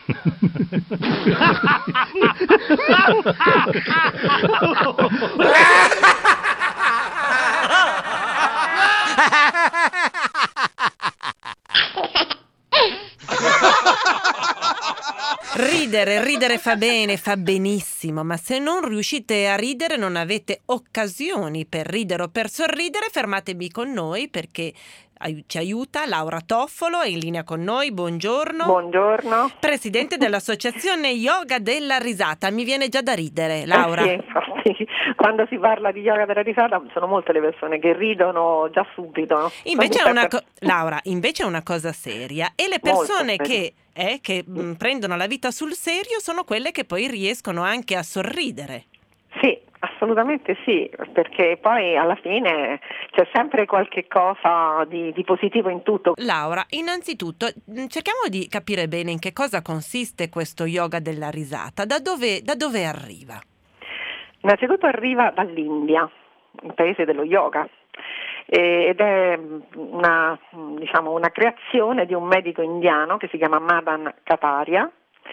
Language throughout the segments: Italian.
Ridere fa bene, fa benissimo, ma se non riuscite a ridere, non avete occasioni per ridere o per sorridere, fermatevi con noi perché ci aiuta Laura Toffolo, è in linea con noi, buongiorno. Buongiorno. Presidente dell'Associazione Yoga della Risata, mi viene già da ridere, Laura. Sì, infatti, quando si parla di yoga della risata sono molte le persone che ridono già subito. Invece Laura, invece è una cosa seria e le persone che prendono la vita sul serio sono quelle che poi riescono anche a sorridere. Sì, assolutamente sì, perché poi alla fine c'è sempre qualche cosa di positivo in tutto. Laura, innanzitutto cerchiamo di capire bene in che cosa consiste questo yoga della risata, da dove arriva? Innanzitutto arriva dall'India, il paese dello yoga, ed è una creazione di un medico indiano che si chiama Madan Kataria,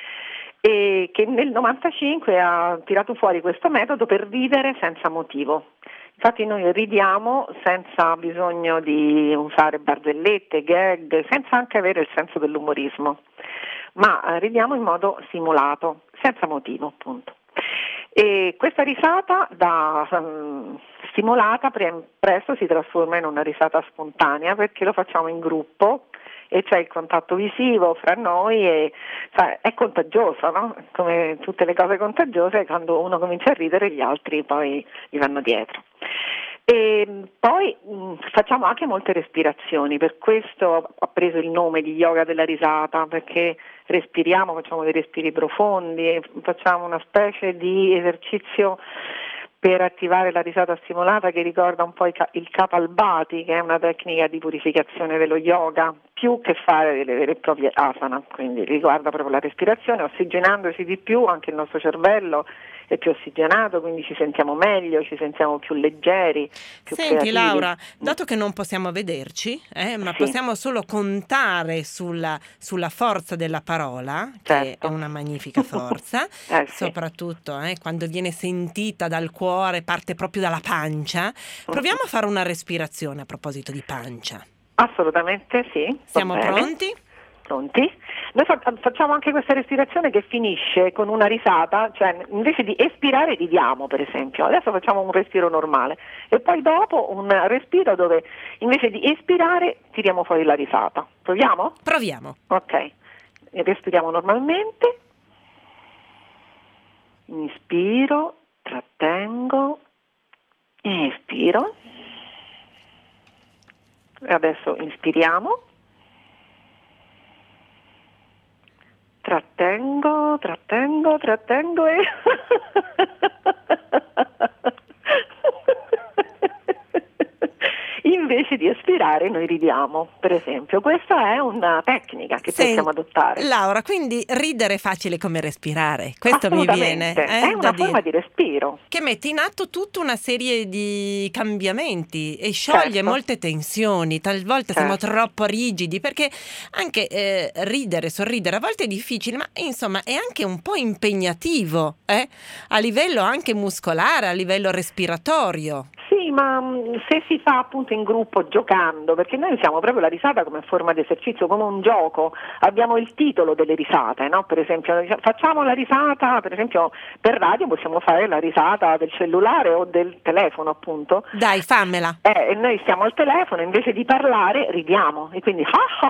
e che nel 95 ha tirato fuori questo metodo per ridere senza motivo. Infatti noi ridiamo senza bisogno di usare barzellette, gag, senza anche avere il senso dell'umorismo, ma ridiamo in modo simulato, senza motivo appunto. E questa risata stimolata presto si trasforma in una risata spontanea perché lo facciamo in gruppo e c'è il contatto visivo fra noi e è contagioso, no? Come tutte le cose contagiose, quando uno comincia a ridere gli altri poi gli vanno dietro. E poi facciamo anche molte respirazioni, per questo ha preso il nome di yoga della risata, perché respiriamo, facciamo dei respiri profondi, facciamo una specie di esercizio per attivare la risata stimolata che ricorda un po' il Kapalbhati, che è una tecnica di purificazione dello yoga, più che fare delle vere e proprie asana, quindi riguarda proprio la respirazione, ossigenandosi di più, anche il nostro cervello è più ossigenato, quindi ci sentiamo meglio, ci sentiamo più leggeri, più Senti creativi. Laura, dato che non possiamo vederci, ma Sì. possiamo solo contare sulla forza della parola, che Certo. è una magnifica forza, Sì. soprattutto quando viene sentita dal cuore, parte proprio dalla pancia. Proviamo a fare una respirazione a proposito di pancia. Assolutamente sì. Siamo pronti? Pronti? Noi facciamo anche questa respirazione che finisce con una risata, cioè invece di espirare ridiamo, per esempio. Adesso facciamo un respiro normale e poi dopo un respiro dove invece di espirare tiriamo fuori la risata. Proviamo? Proviamo. Ok, respiriamo normalmente, inspiro, trattengo, espiro, e adesso inspiriamo. Trattengo e invece di espirare noi ridiamo, per esempio. Questa è una tecnica che possiamo adottare. Laura, quindi ridere è facile come respirare, questo mi viene è una forma di respiro che mette in atto tutta una serie di cambiamenti e scioglie molte tensioni. Talvolta siamo troppo rigidi, perché anche ridere, sorridere a volte è difficile, ma insomma è anche un po' impegnativo a livello anche muscolare, a livello respiratorio. Sì, ma se si fa appunto in gruppo giocando, perché noi usiamo proprio la risata come forma di esercizio, come un gioco, abbiamo il titolo delle risate, no? Per esempio facciamo la risata, per esempio per radio possiamo fare la risata del cellulare o del telefono appunto. Dai, fammela. E noi stiamo al telefono, invece di parlare ridiamo e quindi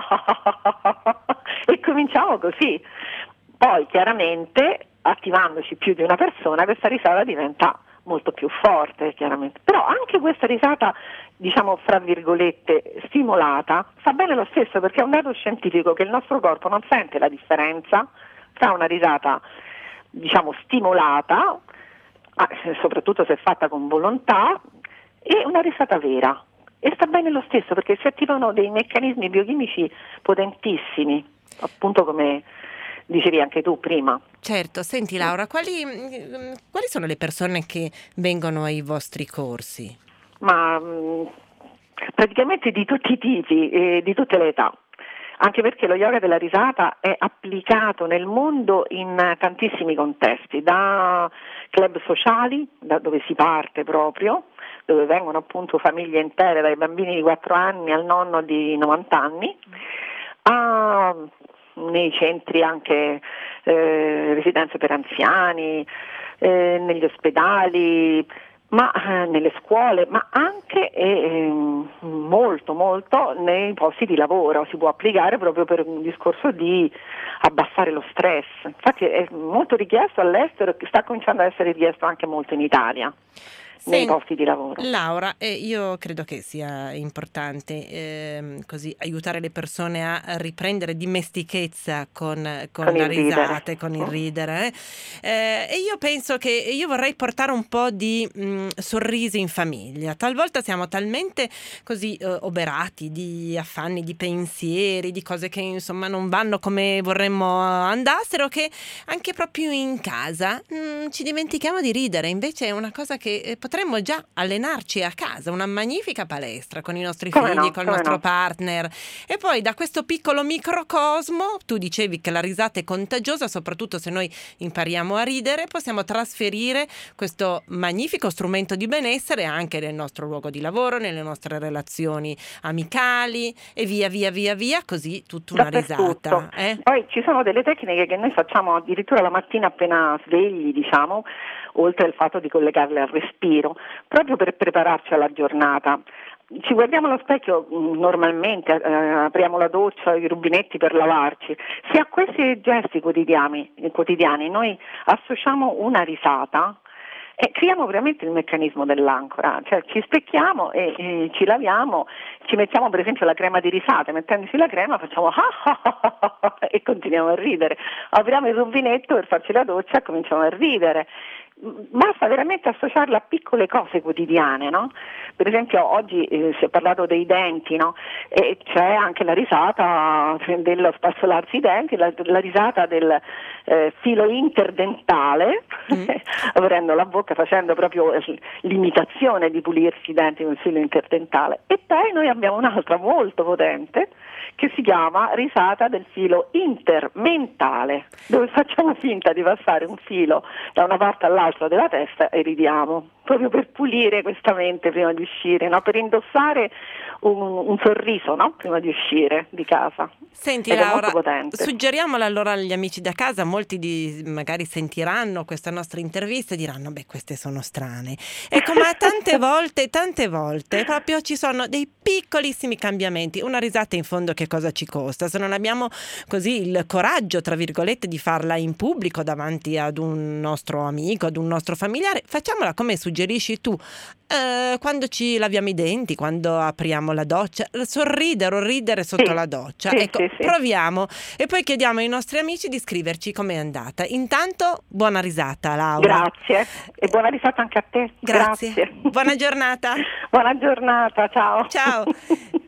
e cominciamo così. Poi chiaramente attivandoci più di una persona questa risata diventa molto più forte, chiaramente. Però anche questa risata, diciamo fra virgolette, stimolata, fa bene lo stesso, perché è un dato scientifico che il nostro corpo non sente la differenza tra una risata, diciamo, stimolata, soprattutto se fatta con volontà, e una risata vera. E sta bene lo stesso, perché si attivano dei meccanismi biochimici potentissimi, appunto come dicevi anche tu prima. Certo, senti Laura, quali sono le persone che vengono ai vostri corsi? Ma praticamente di tutti i tipi e di tutte le età. anche perché lo yoga della risata è applicato nel mondo in tantissimi contesti, da club sociali, da dove si parte proprio, dove vengono appunto famiglie intere, dai bambini di 4 anni al nonno di 90 anni, nei centri anche residenze per anziani, negli ospedali, ma nelle scuole, ma anche molto molto nei posti di lavoro. Si può applicare proprio per un discorso di abbassare lo stress. Infatti è molto richiesto all'estero e sta cominciando ad essere richiesto anche molto in Italia, nei posti di lavoro. Laura, io credo che sia importante così aiutare le persone a riprendere dimestichezza con la risata e con il ridere. E io penso che io vorrei portare un po' di sorrisi in famiglia. Talvolta siamo talmente così oberati di affanni, di pensieri, di cose che insomma non vanno come vorremmo andassero, che anche proprio in casa ci dimentichiamo di ridere. Invece è una cosa che potremmo già allenarci a casa, una magnifica palestra con i nostri figli, col nostro partner, e poi da questo piccolo microcosmo, tu dicevi che la risata è contagiosa, soprattutto se noi impariamo a ridere, possiamo trasferire questo magnifico strumento di benessere anche nel nostro luogo di lavoro, nelle nostre relazioni amicali e via, così tutta una risata. Poi ci sono delle tecniche che noi facciamo addirittura la mattina appena svegli, diciamo, oltre al fatto di collegarle al respiro, proprio per prepararci alla giornata. Ci guardiamo allo specchio normalmente, apriamo la doccia, i rubinetti per lavarci. Se a questi gesti quotidiani noi associamo una risata, creiamo veramente il meccanismo dell'ancora, cioè ci specchiamo e ci laviamo, ci mettiamo per esempio la crema di risate, mettendoci la crema facciamo e continuiamo a ridere, apriamo il rubinetto per farci la doccia e cominciamo a ridere. Basta veramente associarla a piccole cose quotidiane, no? Per esempio oggi si è parlato dei denti, no? E c'è anche la risata dello spazzolarsi i denti, la risata del filo interdentale, aprendo la bocca, facendo proprio l'imitazione di pulirsi i denti con il filo interdentale. E poi noi abbiamo un'altra molto potente che si chiama risata del filo intermentale, dove facciamo finta di passare un filo da una parte all'altra della testa e ridiamo, proprio per pulire questa mente prima di uscire, no? Per indossare un sorriso, no? Prima di uscire di casa. Senti Laura, suggeriamolo allora agli amici da casa, molti magari sentiranno questa nostra intervista e diranno beh, queste sono strane. Ecco, ma tante volte proprio ci sono dei piccolissimi cambiamenti. Una risata in fondo che cosa ci costa? Se non abbiamo così il coraggio, tra virgolette, di farla in pubblico davanti ad un nostro amico, ad un nostro familiare, facciamola come suggerisci tu, quando ci laviamo i denti, quando apriamo la doccia, sorridere o ridere sotto la doccia. Ecco, proviamo e poi chiediamo ai nostri amici di scriverci com'è andata. Intanto buona risata, Laura. Grazie e buona risata anche a te. Grazie. Buona giornata. Buona giornata, ciao. Ciao.